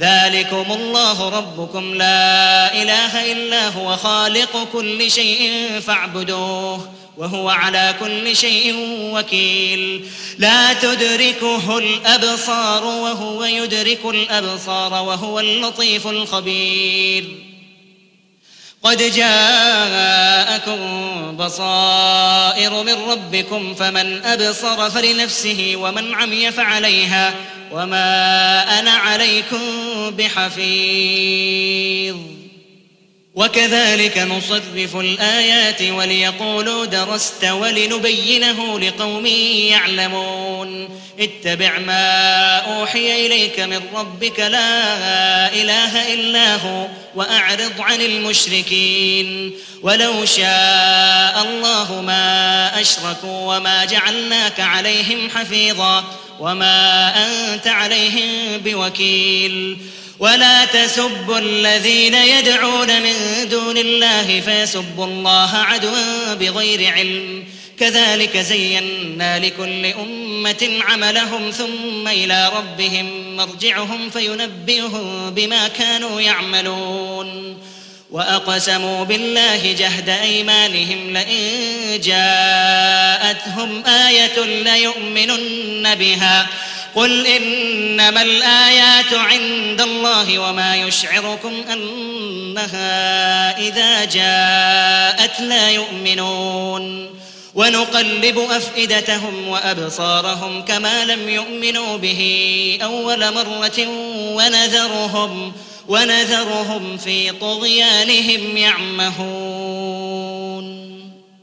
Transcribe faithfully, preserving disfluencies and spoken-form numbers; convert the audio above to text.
ذلكم الله ربكم لا إله إلا هو خالق كل شيء فاعبدوه وهو على كل شيء وكيل لا تدركه الأبصار وهو يدرك الأبصار وهو اللطيف الخبير قد جاءكم بصائر من ربكم فمن أبصر فلنفسه ومن عمي فعليها وما أنا عليكم بحفيظ وكذلك نصرف الآيات وليقولوا درست ولنبينه لقوم يعلمون اتبع ما أوحي إليك من ربك لا إله إلا هو وأعرض عن المشركين ولو شاء الله ما أشركوا وما جعلناك عليهم حفيظا وما أنت عليهم بوكيل ولا تسبوا الذين يدعون من دون الله فيسبوا الله عدوا بغير علم كذلك زينا لكل أمة عملهم ثم إلى ربهم مرجعهم فينبئهم بما كانوا يعملون وأقسموا بالله جهد أيمانهم لئن جاءتهم آية ليؤمنن بها قل إنما الآيات عند الله وما يشعركم أنها إذا جاءت لا يؤمنون ونقلب أفئدتهم وأبصارهم كما لم يؤمنوا به أول مرة ونذرهم, ونذرهم في طغيانهم يعمهون